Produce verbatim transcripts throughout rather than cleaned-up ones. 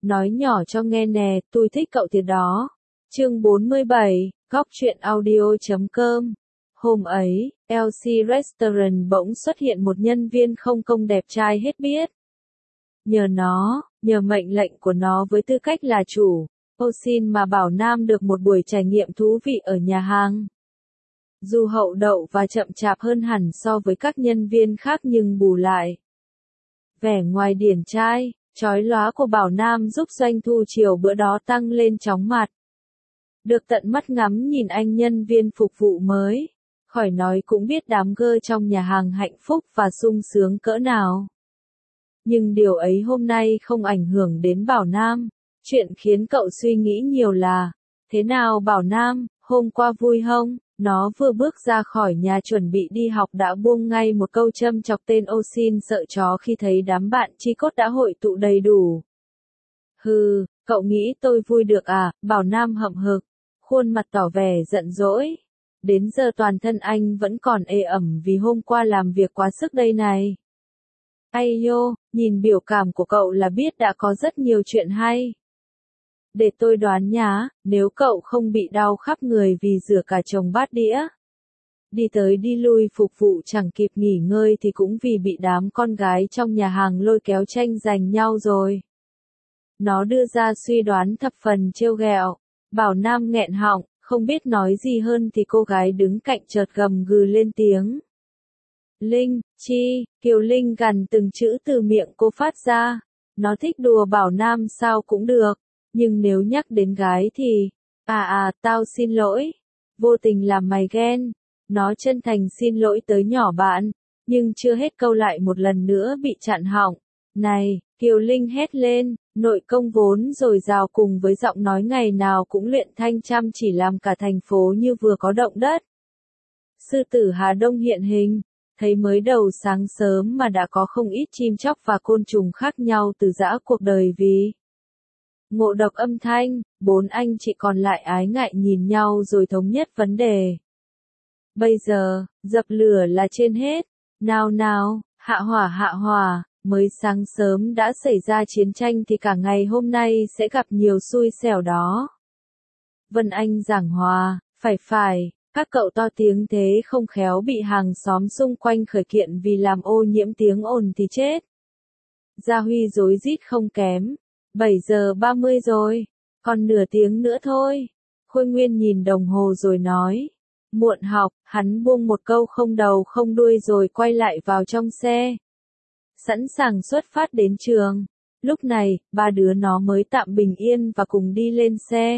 Nói nhỏ cho nghe nè, tôi thích cậu thiệt đó. Chương bốn mươi bảy, góc truyện audio chấm com. Hôm ấy, lờ xê Restaurant bỗng xuất hiện một nhân viên không công đẹp trai hết biết. Nhờ nó, nhờ mệnh lệnh của nó với tư cách là chủ, Osin mà Bảo Nam được một buổi trải nghiệm thú vị ở nhà hàng. Dù hậu đậu và chậm chạp hơn hẳn so với các nhân viên khác nhưng bù lại, vẻ ngoài điển trai, chói lóa của Bảo Nam giúp doanh thu chiều bữa đó tăng lên chóng mặt. Được tận mắt ngắm nhìn anh nhân viên phục vụ mới, khỏi nói cũng biết đám gơ trong nhà hàng hạnh phúc và sung sướng cỡ nào. Nhưng điều ấy hôm nay không ảnh hưởng đến Bảo Nam. Chuyện khiến cậu suy nghĩ nhiều là, thế nào Bảo Nam, hôm qua vui không? Nó vừa bước ra khỏi nhà chuẩn bị đi học đã buông ngay một câu châm chọc tên Osin sợ chó khi thấy đám bạn chi cốt đã hội tụ đầy đủ. Hừ, cậu nghĩ tôi vui được à? Bảo Nam hậm hực, khuôn mặt tỏ vẻ giận dỗi. Đến giờ toàn thân anh vẫn còn ê ẩm vì hôm qua làm việc quá sức đây này. Ây nhô, nhìn biểu cảm của cậu là biết đã có rất nhiều chuyện hay. Để tôi đoán nhá, nếu cậu không bị đau khắp người vì rửa cả chồng bát đĩa, đi tới đi lui phục vụ chẳng kịp nghỉ ngơi thì cũng vì bị đám con gái trong nhà hàng lôi kéo tranh giành nhau rồi. Nó đưa ra suy đoán thập phần trêu ghẹo. Bảo Nam nghẹn họng, không biết nói gì hơn thì cô gái đứng cạnh chợt gầm gừ lên tiếng. Linh, chi, Kiều Linh gằn từng chữ từ miệng cô phát ra. Nó thích đùa Bảo Nam sao cũng được. Nhưng nếu nhắc đến gái thì, à à, tao xin lỗi. Vô tình làm mày ghen. Nó chân thành xin lỗi tới nhỏ bạn. Nhưng chưa hết câu lại một lần nữa bị chặn họng. Này, Kiều Linh hét lên, nội công vốn dồi dào cùng với giọng nói ngày nào cũng luyện thanh chăm chỉ làm cả thành phố như vừa có động đất. Sư tử Hà Đông hiện hình. Thấy mới đầu sáng sớm mà đã có không ít chim chóc và côn trùng khác nhau từ giã cuộc đời vì ngộ độc âm thanh, bốn anh chị còn lại ái ngại nhìn nhau rồi thống nhất vấn đề. Bây giờ, dập lửa là trên hết. Nào nào, hạ hỏa hạ hỏa, mới sáng sớm đã xảy ra chiến tranh thì cả ngày hôm nay sẽ gặp nhiều xui xẻo đó. Vân Anh giảng hòa, phải phải. Các cậu to tiếng thế không khéo bị hàng xóm xung quanh khởi kiện vì làm ô nhiễm tiếng ồn thì chết. Gia Huy rối rít không kém. bảy giờ ba mươi rồi. Còn nửa tiếng nữa thôi. Khôi Nguyên nhìn đồng hồ rồi nói. Muộn học, hắn buông một câu không đầu không đuôi rồi quay lại vào trong xe. Sẵn sàng xuất phát đến trường. Lúc này, ba đứa nó mới tạm bình yên và cùng đi lên xe.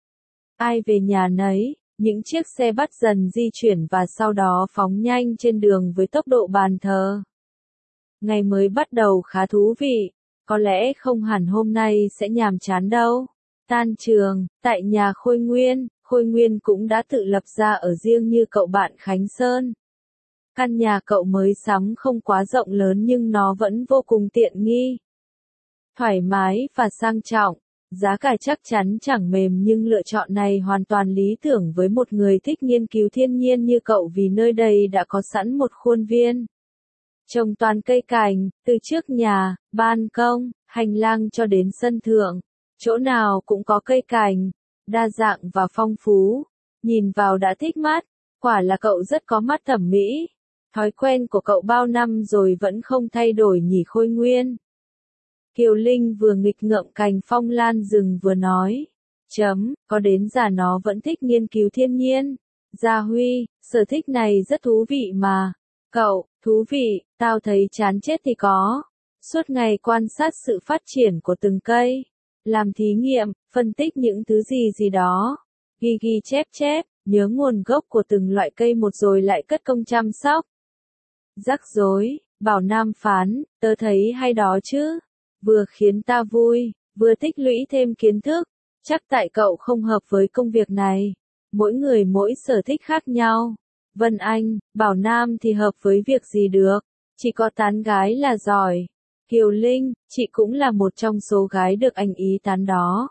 Ai về nhà nấy. Những chiếc xe bắt dần di chuyển và sau đó phóng nhanh trên đường với tốc độ bàn thờ. Ngày mới bắt đầu khá thú vị, có lẽ không hẳn hôm nay sẽ nhàm chán đâu. Tan trường, tại nhà Khôi Nguyên, Khôi Nguyên cũng đã tự lập ra ở riêng như cậu bạn Khánh Sơn. Căn nhà cậu mới sắm không quá rộng lớn nhưng nó vẫn vô cùng tiện nghi, thoải mái và sang trọng. Giá cả chắc chắn chẳng mềm nhưng lựa chọn này hoàn toàn lý tưởng với một người thích nghiên cứu thiên nhiên như cậu vì nơi đây đã có sẵn một khuôn viên. Trồng toàn cây cảnh, từ trước nhà, ban công, hành lang cho đến sân thượng. Chỗ nào cũng có cây cảnh, đa dạng và phong phú. Nhìn vào đã thích mắt, quả là cậu rất có mắt thẩm mỹ. Thói quen của cậu bao năm rồi vẫn không thay đổi nhỉ Khôi Nguyên. Kiều Linh vừa nghịch ngợm cành phong lan rừng vừa nói. Chấm, có đến già nó vẫn thích nghiên cứu thiên nhiên. Gia Huy, sở thích này rất thú vị mà. Cậu, thú vị, tao thấy chán chết thì có. Suốt ngày quan sát sự phát triển của từng cây. Làm thí nghiệm, phân tích những thứ gì gì đó. Ghi ghi chép chép, nhớ nguồn gốc của từng loại cây một rồi lại cất công chăm sóc. Rắc rối, Bảo Nam phán, tớ thấy hay đó chứ. Vừa khiến ta vui, vừa tích lũy thêm kiến thức. Chắc tại cậu không hợp với công việc này. Mỗi người mỗi sở thích khác nhau. Vân Anh, Bảo Nam thì hợp với việc gì được. Chỉ có tán gái là giỏi. Kiều Linh, chị cũng là một trong số gái được anh ý tán đó.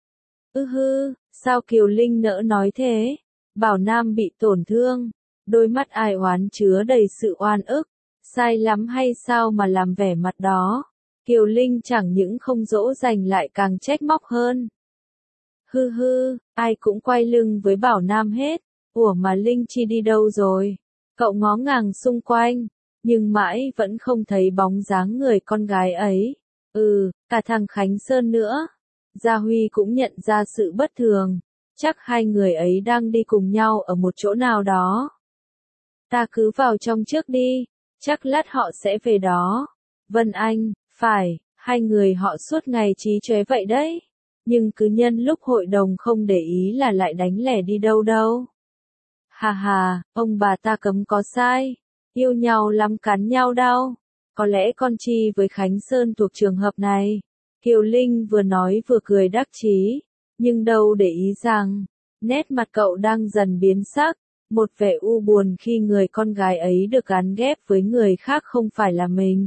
Ư hư, sao Kiều Linh nỡ nói thế? Bảo Nam bị tổn thương. Đôi mắt ai oán chứa đầy sự oan ức. Sai lắm hay sao mà làm vẻ mặt đó? Kiều Linh chẳng những không dỗ dành lại càng trách móc hơn. Hư hư, ai cũng quay lưng với Bảo Nam hết. Ủa mà Linh Chi đi đâu rồi? Cậu ngó ngàng xung quanh, nhưng mãi vẫn không thấy bóng dáng người con gái ấy. Ừ, cả thằng Khánh Sơn nữa. Gia Huy cũng nhận ra sự bất thường. Chắc hai người ấy đang đi cùng nhau ở một chỗ nào đó. Ta cứ vào trong trước đi, chắc lát họ sẽ về đó. Vân Anh, phải, hai người họ suốt ngày trí chóe vậy đấy. Nhưng cứ nhân lúc hội đồng không để ý là lại đánh lẻ đi đâu đâu. Hà hà, ông bà ta cấm có sai. Yêu nhau lắm cắn nhau đau. Có lẽ con Chi với Khánh Sơn thuộc trường hợp này. Kiều Linh vừa nói vừa cười đắc chí. Nhưng đâu để ý rằng, nét mặt cậu đang dần biến sắc. Một vẻ u buồn khi người con gái ấy được gắn ghép với người khác không phải là mình.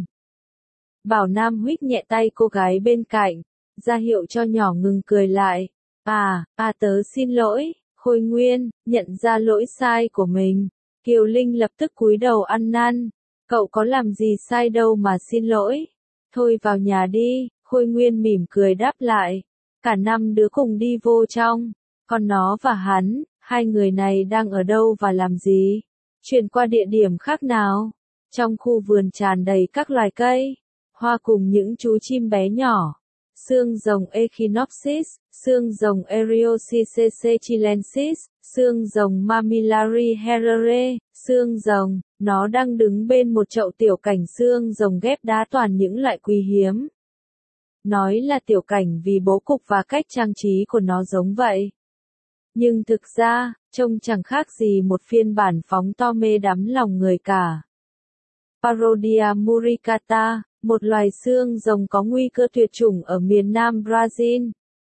Bảo Nam huých nhẹ tay cô gái bên cạnh, ra hiệu cho nhỏ ngừng cười lại. À, à tớ xin lỗi, Khôi Nguyên, nhận ra lỗi sai của mình. Kiều Linh lập tức cúi đầu ăn năn. Cậu có làm gì sai đâu mà xin lỗi. Thôi vào nhà đi, Khôi Nguyên mỉm cười đáp lại. Cả năm đứa cùng đi vô trong. Còn nó và hắn, hai người này đang ở đâu và làm gì? Chuyển qua địa điểm khác nào? Trong khu vườn tràn đầy các loài cây, hoa cùng những chú chim bé nhỏ. Xương rồng Echinopsis, xương rồng Eriocycece chilensis, xương rồng Mamillary herrerae, xương rồng, nó đang đứng bên một chậu tiểu cảnh xương rồng ghép đá toàn những loại quý hiếm. Nói là tiểu cảnh vì bố cục và cách trang trí của nó giống vậy. Nhưng thực ra, trông chẳng khác gì một phiên bản phóng to mê đắm lòng người cả. Parodia muricata, một loài xương rồng có nguy cơ tuyệt chủng ở miền Nam Brazil.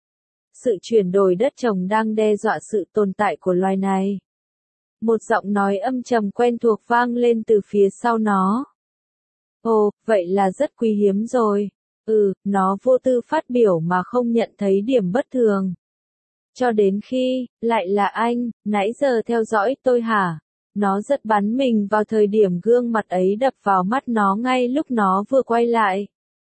Sự chuyển đổi đất trồng đang đe dọa sự tồn tại của loài này. Một giọng nói âm trầm quen thuộc vang lên từ phía sau nó. Ồ, vậy là rất quý hiếm rồi. Ừ, nó vô tư phát biểu mà không nhận thấy điểm bất thường. Cho đến khi, lại là anh, nãy giờ theo dõi tôi hả? Nó giật bắn mình vào thời điểm gương mặt ấy đập vào mắt nó ngay lúc nó vừa quay lại.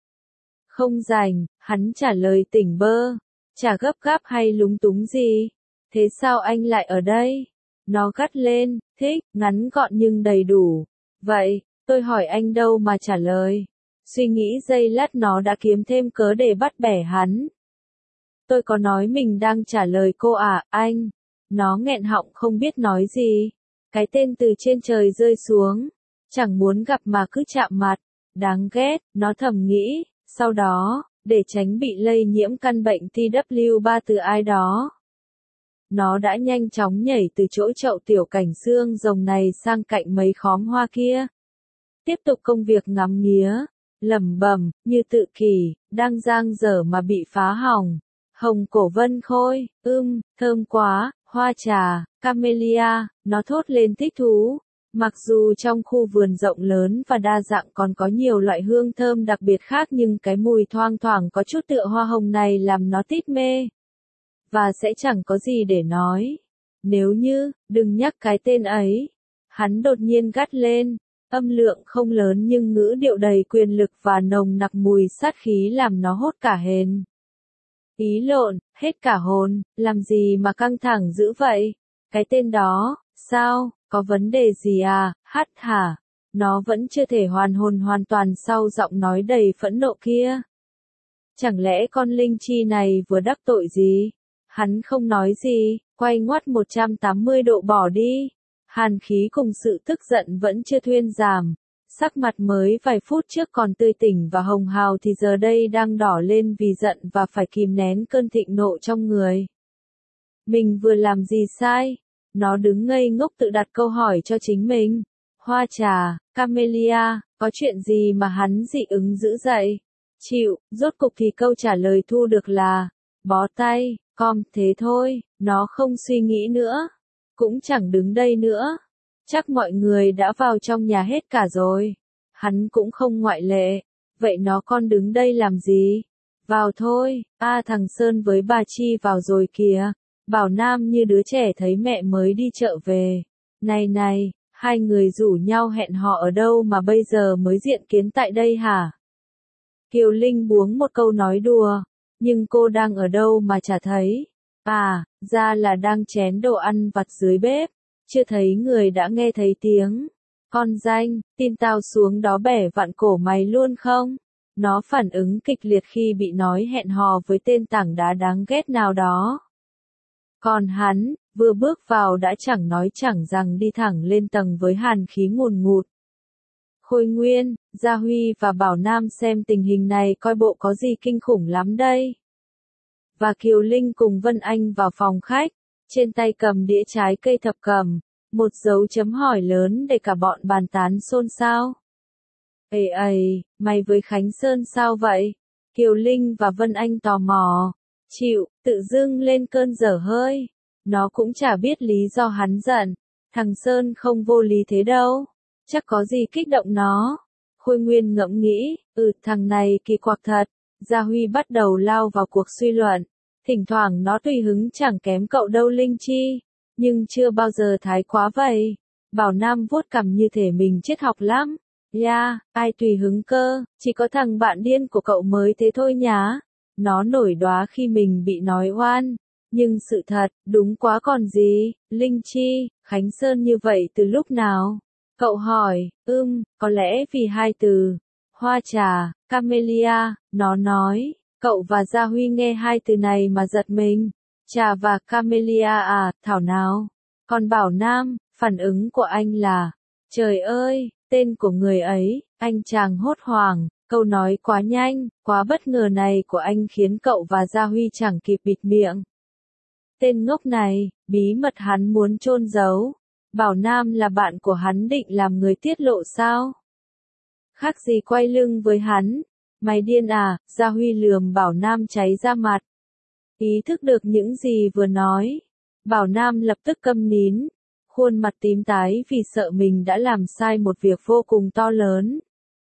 Không rảnh, hắn trả lời tỉnh bơ. Chả gấp gáp hay lúng túng gì. Thế sao anh lại ở đây? Nó gắt lên, thích, ngắn gọn nhưng đầy đủ. Vậy, tôi hỏi anh đâu mà trả lời. Suy nghĩ giây lát nó đã kiếm thêm cớ để bắt bẻ hắn. Tôi có nói mình đang trả lời cô à, anh. Nó nghẹn họng không biết nói gì. Cái tên từ trên trời rơi xuống. Chẳng muốn gặp mà cứ chạm mặt. Đáng ghét, nó thầm nghĩ. Sau đó, để tránh bị lây nhiễm căn bệnh T W ba từ ai đó, nó đã nhanh chóng nhảy từ chỗ chậu tiểu cảnh xương rồng này sang cạnh mấy khóm hoa kia. Tiếp tục công việc ngắm nghía, lẩm bẩm, như tự kỷ, đang dang dở mà bị phá hỏng. Hồng cổ vân khôi, ưm, thơm quá, hoa trà, camellia, nó thốt lên thích thú. Mặc dù trong khu vườn rộng lớn và đa dạng còn có nhiều loại hương thơm đặc biệt khác nhưng cái mùi thoang thoảng có chút tựa hoa hồng này làm nó tít mê. Và sẽ chẳng có gì để nói. Nếu như, đừng nhắc cái tên ấy. Hắn đột nhiên gắt lên. Âm lượng không lớn nhưng ngữ điệu đầy quyền lực và nồng nặc mùi sát khí làm nó hốt cả hồn. Ý lộn, hết cả hồn, làm gì mà căng thẳng dữ vậy? Cái tên đó, sao, có vấn đề gì à, hắt hả? Nó vẫn chưa thể hoàn hồn hoàn toàn sau giọng nói đầy phẫn nộ kia. Chẳng lẽ con Linh Chi này vừa đắc tội gì? Hắn không nói gì, quay ngoắt một trăm tám mươi độ bỏ đi. Hàn khí cùng sự tức giận vẫn chưa thuyên giảm. Sắc mặt mới vài phút trước còn tươi tỉnh và hồng hào thì giờ đây đang đỏ lên vì giận và phải kìm nén cơn thịnh nộ trong người. Mình vừa làm gì sai? Nó đứng ngây ngốc tự đặt câu hỏi cho chính mình. Hoa trà, camellia, có chuyện gì mà hắn dị ứng dữ dậy? Chịu, rốt cục thì câu trả lời thu được là, bó tay, com, thế thôi, nó không suy nghĩ nữa. Cũng chẳng đứng đây nữa. Chắc mọi người đã vào trong nhà hết cả rồi. Hắn cũng không ngoại lệ. Vậy nó con đứng đây làm gì? Vào thôi, a à, thằng Sơn với bà Chi vào rồi kìa. Bảo Nam như đứa trẻ thấy mẹ mới đi chợ về. Này này, hai người rủ nhau hẹn hò ở đâu mà bây giờ mới diện kiến tại đây hả? Kiều Linh buông một câu nói đùa, nhưng cô đang ở đâu mà chả thấy. À, ra là đang chén đồ ăn vặt dưới bếp, chưa thấy người đã nghe thấy tiếng. Con danh, tin tao xuống đó bẻ vặn cổ mày luôn không? Nó phản ứng kịch liệt khi bị nói hẹn hò với tên tảng đá đáng ghét nào đó. Còn hắn, vừa bước vào đã chẳng nói chẳng rằng đi thẳng lên tầng với hàn khí ngùn ngụt. Khôi Nguyên, Gia Huy và Bảo Nam xem tình hình này coi bộ có gì kinh khủng lắm đây. Và Kiều Linh cùng Vân Anh vào phòng khách, trên tay cầm đĩa trái cây thập cẩm, một dấu chấm hỏi lớn để cả bọn bàn tán xôn xao. Ê ầy, mày với Khánh Sơn sao vậy? Kiều Linh và Vân Anh tò mò, chịu, tự dưng lên cơn dở hơi. Nó cũng chả biết lý do hắn giận, thằng Sơn không vô lý thế đâu, chắc có gì kích động nó. Khôi Nguyên ngẫm nghĩ, ừ thằng này kỳ quặc thật. Gia Huy bắt đầu lao vào cuộc suy luận, thỉnh thoảng nó tùy hứng chẳng kém cậu đâu Linh Chi, nhưng chưa bao giờ thái quá vậy. Bảo Nam vuốt cằm như thể mình triết học lắm. Ya, yeah, ai tùy hứng cơ, chỉ có thằng bạn điên của cậu mới thế thôi nhá. Nó nổi đoá khi mình bị nói oan, nhưng sự thật, đúng quá còn gì. Linh Chi, Khánh Sơn như vậy từ lúc nào? Cậu hỏi, ưm, có lẽ vì hai từ. Hoa trà, camellia, nó nói. Cậu và Gia Huy nghe hai từ này mà giật mình. Trà và camellia à, thảo nào. Còn Bảo Nam, phản ứng của anh là, trời ơi, tên của người ấy. Anh chàng hốt hoảng, câu nói quá nhanh, quá bất ngờ này của anh khiến cậu và Gia Huy chẳng kịp bịt miệng. Tên ngốc này, bí mật hắn muốn chôn giấu. Bảo Nam là bạn của hắn định làm người tiết lộ sao? Khác gì quay lưng với hắn? Mày điên à? Gia Huy lườm Bảo Nam cháy ra mặt. Ý thức được những gì vừa nói, Bảo Nam lập tức câm nín, khuôn mặt tím tái vì sợ mình đã làm sai một việc vô cùng to lớn.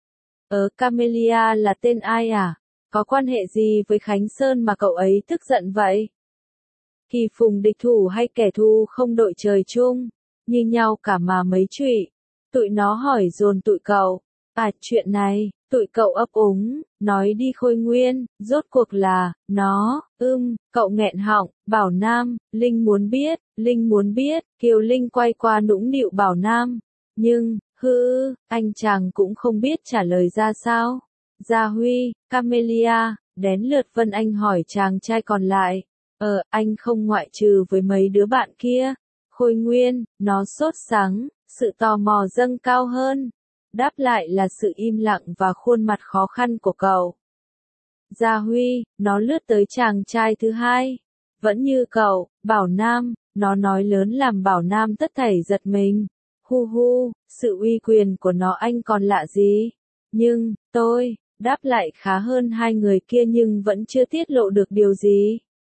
Ờ, Camellia là tên ai à? Có quan hệ gì với Khánh Sơn mà cậu ấy tức giận vậy? Kỳ phùng địch thủ hay kẻ thù không đội trời chung, như nhau cả mà mấy trụy. Tụi nó hỏi dồn tụi cậu. À, chuyện này, tụi cậu ấp úng, nói đi Khôi Nguyên, rốt cuộc là, nó, ưm, cậu nghẹn họng. Bảo Nam, Linh muốn biết, Linh muốn biết. Kiều Linh quay qua nũng nịu Bảo Nam. Nhưng, hư, anh chàng cũng không biết trả lời ra sao. Gia Huy, Camellia, đến lượt Vân Anh hỏi chàng trai còn lại. Ờ, anh không ngoại trừ với mấy đứa bạn kia. Khôi Nguyên, nó sốt sắng, sự tò mò dâng cao hơn. Đáp lại là sự im lặng và khuôn mặt khó khăn của cậu. Gia Huy, nó lướt tới chàng trai thứ hai. Vẫn như cậu, Bảo Nam, nó nói lớn làm Bảo Nam tất thảy giật mình. Hu hu, sự uy quyền của nó anh còn lạ gì? Nhưng, tôi, đáp lại khá hơn hai người kia nhưng vẫn chưa tiết lộ được điều gì.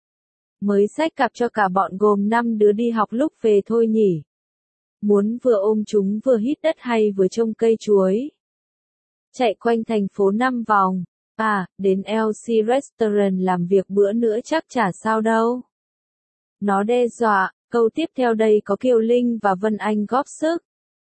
Mới xách cặp cho cả bọn gồm năm đứa đi học lúc về thôi nhỉ. Muốn vừa ôm chúng vừa hít đất hay vừa trông cây chuối. Chạy quanh thành phố năm vòng. À, đến lờ xê Restaurant làm việc bữa nữa chắc chả sao đâu. Nó đe dọa, câu tiếp theo đây có Kiều Linh và Vân Anh góp sức.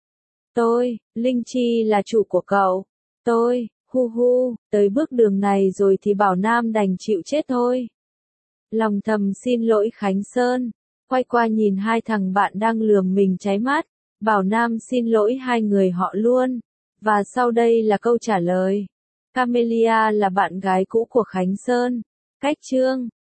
Tôi, Linh Chi là chủ của cậu. Tôi, hu hu, tới bước đường này rồi thì Bảo Nam đành chịu chết thôi. Lòng thầm xin lỗi Khánh Sơn. Quay qua nhìn hai thằng bạn đang lườm mình cháy mắt. Bảo Nam xin lỗi hai người họ luôn. Và sau đây là câu trả lời. Camellia là bạn gái cũ của Khánh Sơn. Cách chương